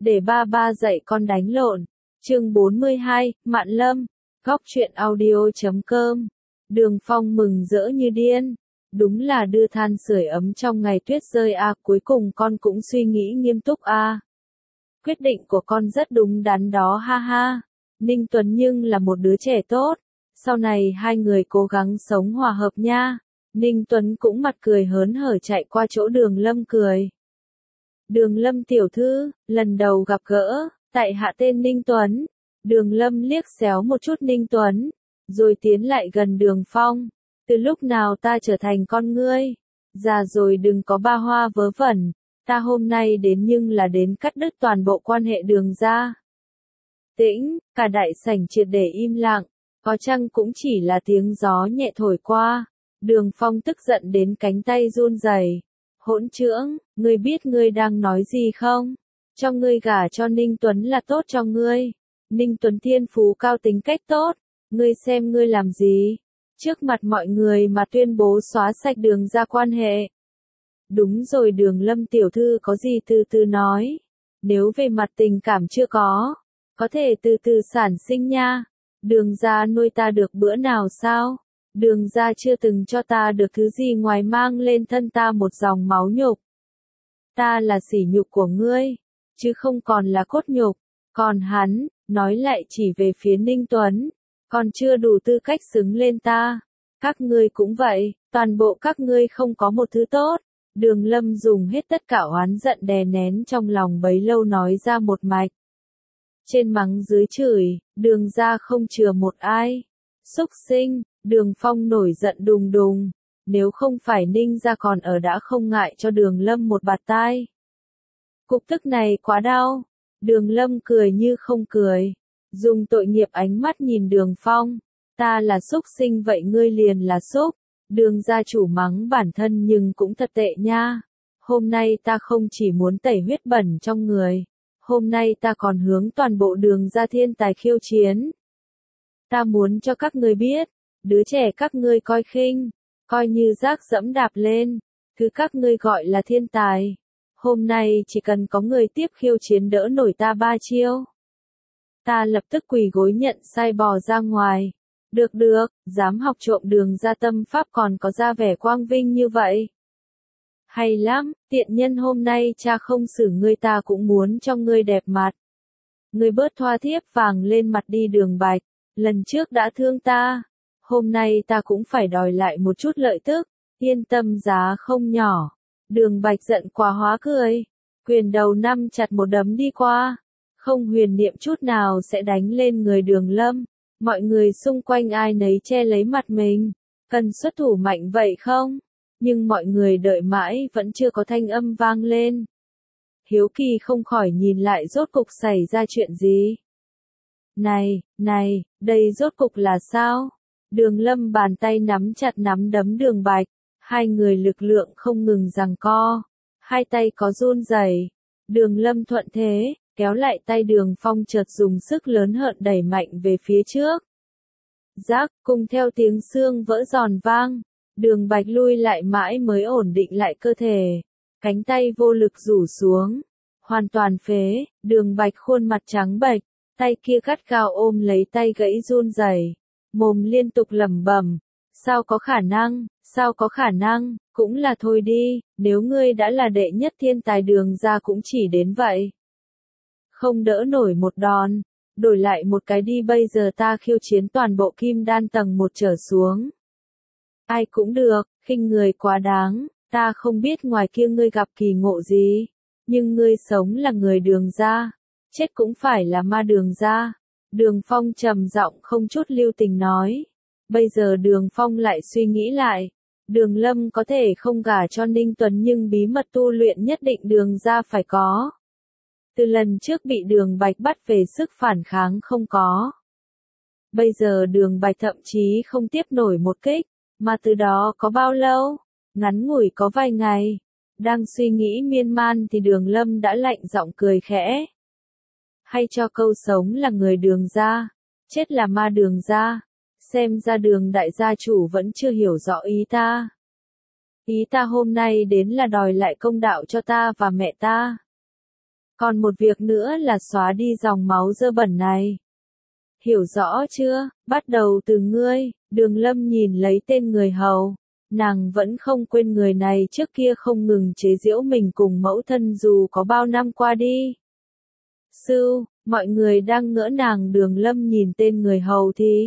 Để ba ba dạy con đánh lộn. Chương 42, Mạn Lâm. Góc truyện audio.com. Đường Phong mừng rỡ như điên. Đúng là đưa than sưởi ấm trong ngày tuyết rơi à, cuối cùng con cũng suy nghĩ nghiêm túc à. Quyết định của con rất đúng đắn đó ha ha. Ninh Tuấn nhưng là một đứa trẻ tốt. Sau này hai người cố gắng sống hòa hợp nha. Ninh Tuấn cũng mặt cười hớn hở chạy qua chỗ Đường Lâm cười. Đường Lâm tiểu thư, lần đầu gặp gỡ, tại hạ tên Ninh Tuấn. Đường Lâm liếc xéo một chút Ninh Tuấn, rồi tiến lại gần Đường Phong. Từ lúc nào ta trở thành con ngươi? Già rồi đừng có ba hoa vớ vẩn, ta hôm nay đến nhưng là đến cắt đứt toàn bộ quan hệ Đường gia. Tĩnh, cả đại sảnh triệt để im lặng, có chăng cũng chỉ là tiếng gió nhẹ thổi qua. Đường Phong tức giận đến cánh tay run rẩy. Hỗn trưỡng, ngươi biết ngươi đang nói gì không? Cho ngươi gả cho Ninh Tuấn là tốt cho ngươi. Ninh Tuấn thiên phú cao tính cách tốt, ngươi xem ngươi làm gì? Trước mặt mọi người mà tuyên bố xóa sạch Đường gia quan hệ. Đúng rồi Đường Lâm tiểu thư có gì từ từ nói. Nếu về mặt tình cảm chưa có thể từ từ sản sinh nha. Đường gia nuôi ta được bữa nào sao? Đường gia chưa từng cho ta được thứ gì ngoài mang lên thân ta một dòng máu nhục. Ta là sỉ nhục của ngươi, chứ không còn là cốt nhục. Còn hắn, nói lại chỉ về phía Ninh Tuấn, còn chưa đủ tư cách xứng lên ta. Các ngươi cũng vậy, toàn bộ các ngươi không có một thứ tốt. Đường Lâm dùng hết tất cả oán giận đè nén trong lòng bấy lâu nói ra một mạch. Trên mắng dưới chửi, Đường gia không chừa một ai. Xúc sinh, Đường Phong nổi giận đùng đùng. Nếu không phải Ninh gia còn ở đã không ngại cho Đường Lâm một bạt tai. Cục tức này quá đau. Đường Lâm cười như không cười. Dùng tội nghiệp ánh mắt nhìn Đường Phong. Ta là xúc sinh vậy ngươi liền là xúc. Đường gia chủ mắng bản thân nhưng cũng thật tệ nha. Hôm nay ta không chỉ muốn tẩy huyết bẩn trong người. Hôm nay ta còn hướng toàn bộ Đường gia thiên tài khiêu chiến. Ta muốn cho các ngươi biết, đứa trẻ các ngươi coi khinh, coi như rác dẫm đạp lên, thứ các ngươi gọi là thiên tài. Hôm nay chỉ cần có người tiếp khiêu chiến đỡ nổi ta 3 chiêu. Ta lập tức quỳ gối nhận sai bò ra ngoài. Được được, dám học trộm Đường gia tâm pháp còn có ra vẻ quang vinh như vậy. Hay lắm, tiện nhân hôm nay cha không xử ngươi ta cũng muốn cho ngươi đẹp mặt. Ngươi bớt thoa thiếp vàng lên mặt đi Đường Bạch, lần trước đã thương ta. Hôm nay ta cũng phải đòi lại một chút lợi tức, yên tâm giá không nhỏ. Đường Bạch giận quá hóa cười, quyền đầu năm chặt một đấm đi qua, không huyền niệm chút nào sẽ đánh lên người Đường Lâm. Mọi người xung quanh ai nấy che lấy mặt mình, cần xuất thủ mạnh vậy không? Nhưng mọi người đợi mãi vẫn chưa có thanh âm vang lên. Hiếu kỳ không khỏi nhìn lại rốt cục xảy ra chuyện gì. Này, đây rốt cục là sao? Đường Lâm bàn tay nắm chặt nắm đấm Đường Bạch, hai người lực lượng không ngừng giằng co, hai tay có run rẩy. Đường Lâm thuận thế, kéo lại tay Đường Phong chợt dùng sức lớn hợt đẩy mạnh về phía trước. Rác, cùng theo tiếng xương vỡ giòn vang, Đường Bạch lui lại mãi mới ổn định lại cơ thể, cánh tay vô lực rủ xuống, hoàn toàn phế. Đường Bạch khuôn mặt trắng bệch, tay kia gắt gao ôm lấy tay gãy run rẩy, mồm liên tục lẩm bẩm, sao có khả năng, cũng là thôi đi, nếu ngươi đã là đệ nhất thiên tài Đường gia cũng chỉ đến vậy. Không đỡ nổi một đòn, đổi lại một cái đi bây giờ ta khiêu chiến toàn bộ kim đan tầng 1 trở xuống. Ai cũng được, khinh người quá đáng, ta không biết ngoài kia ngươi gặp kỳ ngộ gì, nhưng ngươi sống là người Đường gia, chết cũng phải là ma Đường gia. Đường Phong trầm giọng không chút lưu tình nói. Bây giờ Đường Phong lại suy nghĩ lại, Đường Lâm có thể không gả cho Ninh Tuấn nhưng bí mật tu luyện nhất định Đường gia phải có. Từ lần trước bị Đường Bạch bắt về sức phản kháng không có. Bây giờ Đường Bạch thậm chí không tiếp nổi một kích, mà từ đó có bao lâu? Ngắn ngủi có vài ngày. Đang suy nghĩ miên man thì Đường Lâm đã lạnh giọng cười khẽ. Hay cho câu sống là người Đường gia, chết là ma Đường gia. Xem ra Đường đại gia chủ vẫn chưa hiểu rõ ý ta. Ý ta hôm nay đến là đòi lại công đạo cho ta và mẹ ta. Còn một việc nữa là xóa đi dòng máu dơ bẩn này. Hiểu rõ chưa, bắt đầu từ ngươi. Đường Lâm nhìn lấy tên người hầu. Nàng vẫn không quên người này trước kia không ngừng chế giễu mình cùng mẫu thân dù có bao năm qua đi. Sư, mọi người đang ngỡ nàng. Đường Lâm nhìn tên người hầu thì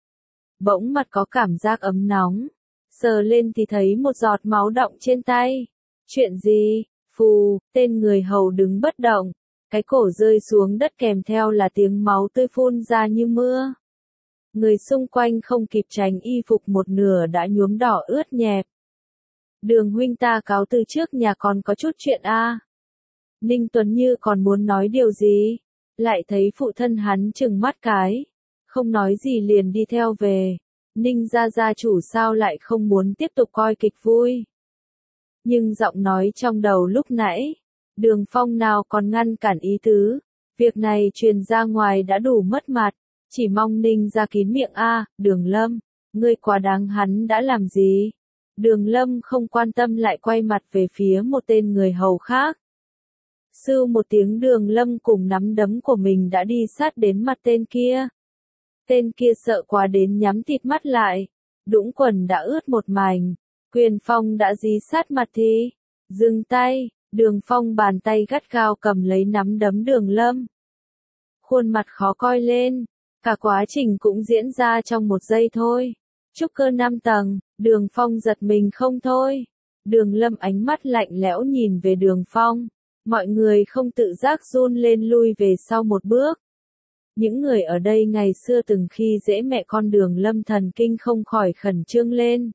bỗng mặt có cảm giác ấm nóng. Sờ lên thì thấy một giọt máu đọng trên tay. Chuyện gì? Phù, tên người hầu đứng bất động. Cái cổ rơi xuống đất kèm theo là tiếng máu tươi phun ra như mưa. Người xung quanh không kịp tránh y phục một nửa đã nhuốm đỏ ướt nhẹp. Đường huynh ta cáo từ trước nhà còn có chút chuyện a. Ninh Tuấn Như còn muốn nói điều gì, lại thấy phụ thân hắn trừng mắt cái, không nói gì liền đi theo về. Ninh gia chủ sao lại không muốn tiếp tục coi kịch vui. Nhưng giọng nói trong đầu lúc nãy, Đường Phong nào còn ngăn cản ý tứ, việc này truyền ra ngoài đã đủ mất mặt, chỉ mong Ninh ra kín miệng a. Đường Lâm, ngươi quá đáng, hắn đã làm gì? Đường Lâm không quan tâm lại quay mặt về phía một tên người hầu khác. Sưu một tiếng, Đường Lâm cùng nắm đấm của mình đã đi sát đến mặt tên kia. Tên kia sợ quá đến nhắm thịt mắt lại, đũng quần đã ướt một mảnh, Quyền Phong đã dí sát mặt thì dừng tay. Đường Phong bàn tay gắt gao cầm lấy nắm đấm Đường Lâm. Khuôn mặt khó coi lên, cả quá trình cũng diễn ra trong một giây thôi. Trúc cơ 5 tầng, Đường Phong giật mình không thôi. Đường Lâm ánh mắt lạnh lẽo nhìn về Đường Phong. Mọi người không tự giác run lên lui về sau một bước. Những người ở đây ngày xưa từng khi dễ mẹ con Đường Lâm thần kinh không khỏi khẩn trương lên.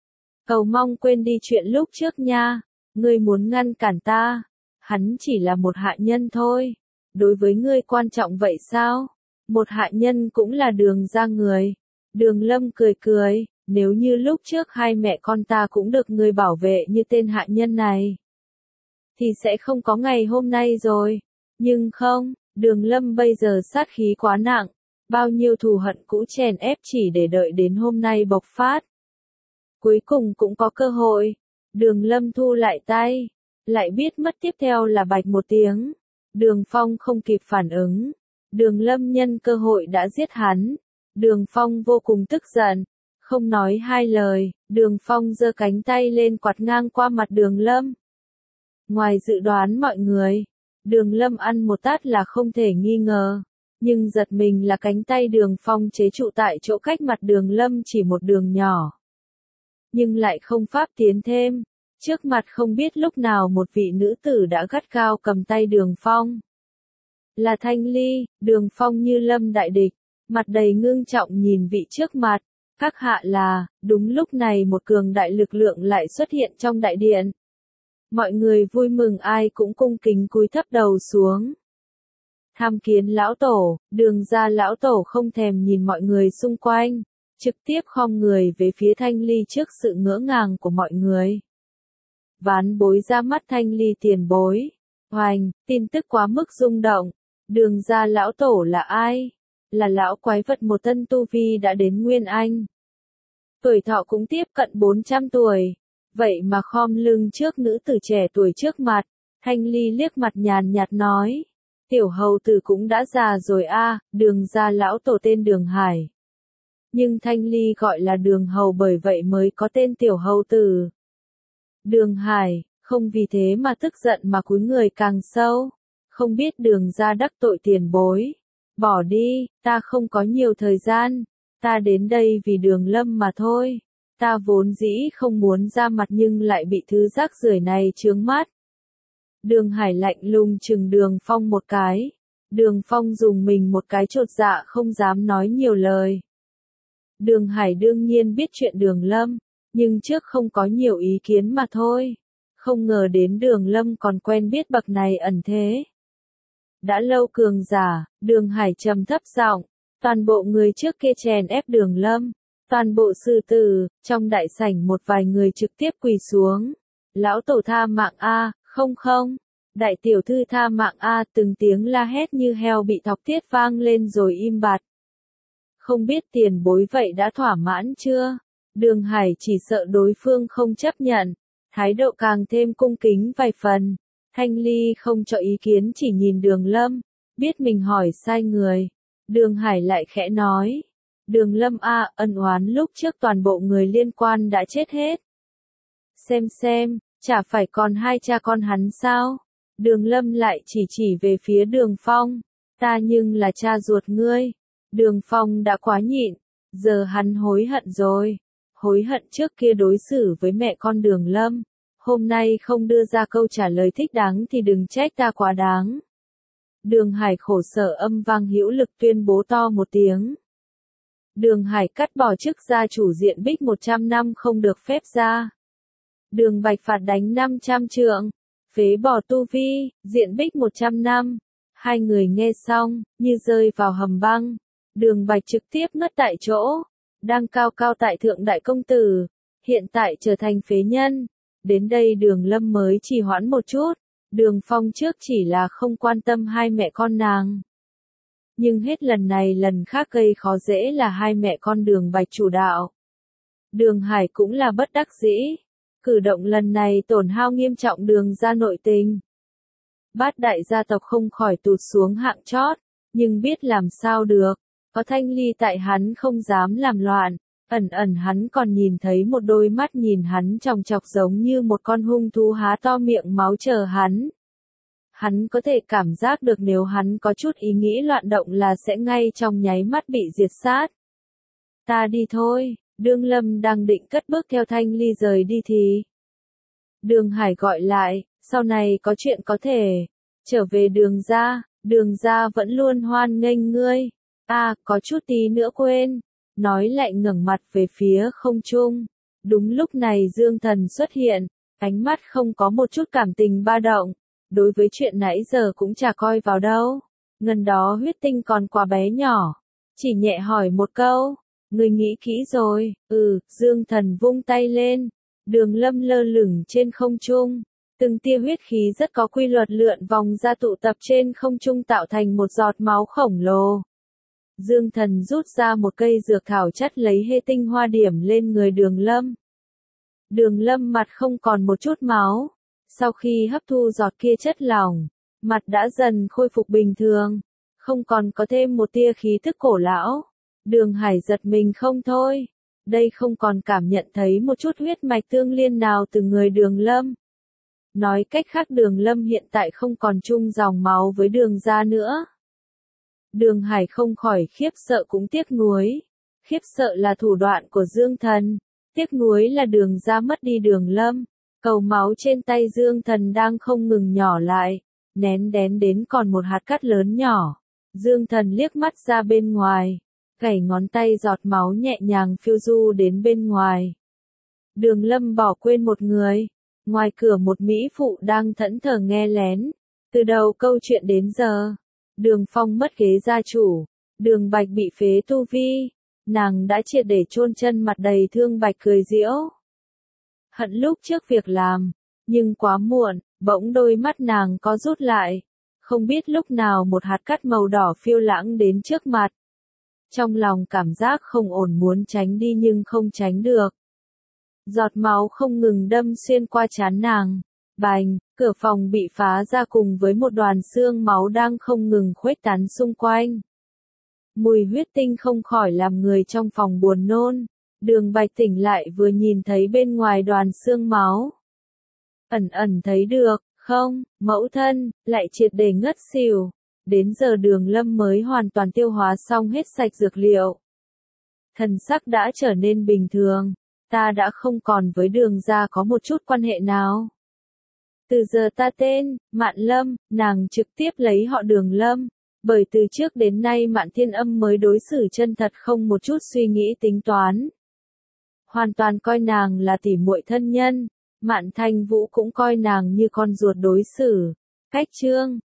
Cầu mong quên đi chuyện lúc trước nha. Ngươi muốn ngăn cản ta, hắn chỉ là một hạ nhân thôi. Đối với ngươi quan trọng vậy sao? Một hạ nhân cũng là Đường gia người. Đường Lâm cười cười, nếu như lúc trước hai mẹ con ta cũng được ngươi bảo vệ như tên hạ nhân này, thì sẽ không có ngày hôm nay rồi. Nhưng không, Đường Lâm bây giờ sát khí quá nặng, bao nhiêu thù hận cũ chèn ép chỉ để đợi đến hôm nay bộc phát. Cuối cùng cũng có cơ hội. Đường Lâm thu lại tay, lại biết mất tiếp theo là bạch một tiếng. Đường Phong không kịp phản ứng. Đường Lâm nhân cơ hội đã giết hắn. Đường Phong vô cùng tức giận, không nói hai lời, Đường Phong giơ cánh tay lên quạt ngang qua mặt Đường Lâm. Ngoài dự đoán mọi người, Đường Lâm ăn một tát là không thể nghi ngờ, nhưng giật mình là cánh tay Đường Phong chế trụ tại chỗ cách mặt Đường Lâm chỉ một đường nhỏ. Nhưng lại không pháp tiến thêm. Trước mặt không biết lúc nào một vị nữ tử đã gắt gao cầm tay Đường Phong. Là Thanh Ly. Đường Phong như lâm đại địch, mặt đầy ngưng trọng nhìn vị trước mặt. Các hạ là. Đúng lúc này một cường đại lực lượng lại xuất hiện trong đại điện. Mọi người vui mừng, ai cũng cung kính cúi thấp đầu xuống. Tham kiến lão tổ. Đường gia lão tổ không thèm nhìn mọi người xung quanh, trực tiếp khom người về phía Thanh Ly trước sự ngỡ ngàng của mọi người. Ván bối ra mắt Thanh Ly tiền bối. Hoành, tin tức quá mức rung động. Đường gia lão tổ là ai? Là lão quái vật một thân tu vi đã đến Nguyên Anh. Tuổi thọ cũng tiếp cận 400 tuổi. Vậy mà khom lưng trước nữ tử trẻ tuổi trước mặt. Thanh Ly liếc mặt nhàn nhạt nói. Tiểu hầu tử cũng đã già rồi a. Đường gia lão tổ tên Đường Hải. Nhưng Thanh Ly gọi là Đường hầu bởi vậy mới có tên tiểu hầu tử. Đường Hải, không vì thế mà tức giận mà cúi người càng sâu. Không biết Đường gia đắc tội tiền bối. Bỏ đi, ta không có nhiều thời gian. Ta đến đây vì Đường Lâm mà thôi. Ta vốn dĩ không muốn ra mặt nhưng lại bị thứ rác rưởi này chướng mắt. Đường Hải lạnh lùng chừng Đường Phong một cái. Đường Phong dùng mình một cái chột dạ không dám nói nhiều lời. Đường Hải đương nhiên biết chuyện Đường Lâm, nhưng trước không có nhiều ý kiến mà thôi. Không ngờ đến Đường Lâm còn quen biết bậc này ẩn thế. Đã lâu cường giả, Đường Hải trầm thấp giọng, toàn bộ người trước kia chèn ép Đường Lâm, toàn bộ sư tử, trong đại sảnh một vài người trực tiếp quỳ xuống. Lão tổ tha mạng a, không không, đại tiểu thư tha mạng a, từng tiếng la hét như heo bị thọc tiết vang lên rồi im bặt. Không biết tiền bối vậy đã thỏa mãn chưa? Đường Hải chỉ sợ đối phương không chấp nhận, thái độ càng thêm cung kính vài phần. Thanh Ly không cho ý kiến chỉ nhìn Đường Lâm, biết mình hỏi sai người. Đường Hải lại khẽ nói. Đường Lâm a, ân oán lúc trước toàn bộ người liên quan đã chết hết. Xem, chả phải còn hai cha con hắn sao? Đường Lâm lại chỉ về phía Đường Phong. Ta nhưng là cha ruột ngươi. Đường Phong đã quá nhịn, giờ hắn hối hận rồi. Hối hận trước kia đối xử với mẹ con Đường Lâm. Hôm nay không đưa ra câu trả lời thích đáng thì đừng trách ta quá đáng. Đường Hải khổ sở âm vang hữu lực tuyên bố to một tiếng. Đường Hải cắt bỏ chức gia chủ diện Bích 100 năm không được phép ra. Đường Bạch phạt đánh 500 trượng, phế bỏ tu vi, diện Bích 100 năm. Hai người nghe xong, như rơi vào hầm băng. Đường Bạch trực tiếp ngất tại chỗ, đang cao cao tại thượng đại công tử, hiện tại trở thành phế nhân. Đến đây Đường Lâm mới trì hoãn một chút, Đường Phong trước chỉ là không quan tâm hai mẹ con nàng. Nhưng hết lần này lần khác gây khó dễ là hai mẹ con Đường Bạch chủ đạo. Đường Hải cũng là bất đắc dĩ, cử động lần này tổn hao nghiêm trọng Đường gia nội tình. Bát đại gia tộc không khỏi tụt xuống hạng chót, nhưng biết làm sao được, có Thanh Ly tại hắn không dám làm loạn. Ẩn hắn còn nhìn thấy một đôi mắt nhìn hắn chòng chọc giống như một con hung thú há to miệng máu chờ hắn. Hắn có thể cảm giác được nếu hắn có chút ý nghĩ loạn động là sẽ ngay trong nháy mắt bị diệt sát. Ta đi thôi, Đường Lâm đang định cất bước theo Thanh Ly rời đi thì Đường Hải gọi lại, sau này có chuyện có thể trở về Đường gia vẫn luôn hoan nghênh ngươi. Có chút tí nữa quên. Nói lại ngẩng mặt về phía không trung. Đúng lúc này Dương Thần xuất hiện, ánh mắt không có một chút cảm tình ba động. Đối với chuyện nãy giờ cũng chả coi vào đâu. Ngần đó huyết tinh còn quá bé nhỏ. Chỉ nhẹ hỏi một câu. Người nghĩ kỹ rồi? Dương Thần vung tay lên. Đường Lâm lơ lửng trên không trung. Từng tia huyết khí rất có quy luật lượn vòng ra tụ tập trên không trung tạo thành một giọt máu khổng lồ. Dương Thần rút ra một cây dược thảo chất lấy hê tinh hoa điểm lên người Đường Lâm. Đường Lâm mặt không còn một chút máu. Sau khi hấp thu giọt kia chất lỏng, mặt đã dần khôi phục bình thường, không còn có thêm một tia khí thức cổ lão. Đường Hải giật mình không thôi. Đây không còn cảm nhận thấy một chút huyết mạch tương liên nào từ người Đường Lâm. Nói cách khác Đường Lâm hiện tại không còn chung dòng máu với Đường gia nữa. Đường Hải không khỏi khiếp sợ cũng tiếc nuối. Khiếp sợ là thủ đoạn của Dương Thần, tiếc nuối là Đường gia mất đi Đường Lâm. Cầu máu trên tay Dương Thần đang không ngừng nhỏ lại, nén đến còn một hạt cát lớn nhỏ. Dương Thần liếc mắt ra bên ngoài, gảy ngón tay giọt máu nhẹ nhàng phiêu du đến bên ngoài. Đường Lâm bỏ quên một người. Ngoài cửa một mỹ phụ đang thẫn thờ nghe lén. Từ đầu câu chuyện đến giờ, Đường Phong mất ghế gia chủ, Đường Bạch bị phế tu vi, nàng đã triệt để chôn chân mặt đầy thương Bạch cười giễu. Hận lúc trước việc làm, nhưng quá muộn, bỗng đôi mắt nàng có rút lại. Không biết lúc nào một hạt cát màu đỏ phiêu lãng đến trước mặt. Trong lòng cảm giác không ổn muốn tránh đi nhưng không tránh được. Giọt máu không ngừng đâm xuyên qua trán nàng. Bành, cửa phòng bị phá ra cùng với một đoàn xương máu đang không ngừng khuếch tán xung quanh. Mùi huyết tinh không khỏi làm người trong phòng buồn nôn. Đường Bạch tỉnh lại vừa nhìn thấy bên ngoài đoàn xương máu. Ẩn thấy được, không, mẫu thân, lại triệt để ngất xỉu. Đến giờ Đường Lâm mới hoàn toàn tiêu hóa xong hết sạch dược liệu. Thần sắc đã trở nên bình thường. Ta đã không còn với Đường gia có một chút quan hệ nào. Từ giờ ta tên, Mạn Lâm, nàng trực tiếp lấy họ Đường Lâm. Bởi từ trước đến nay Mạn Thiên Âm mới đối xử chân thật không một chút suy nghĩ tính toán. Hoàn toàn coi nàng là tỉ muội thân nhân. Mạn Thanh Vũ cũng coi nàng như con ruột đối xử. Cách chương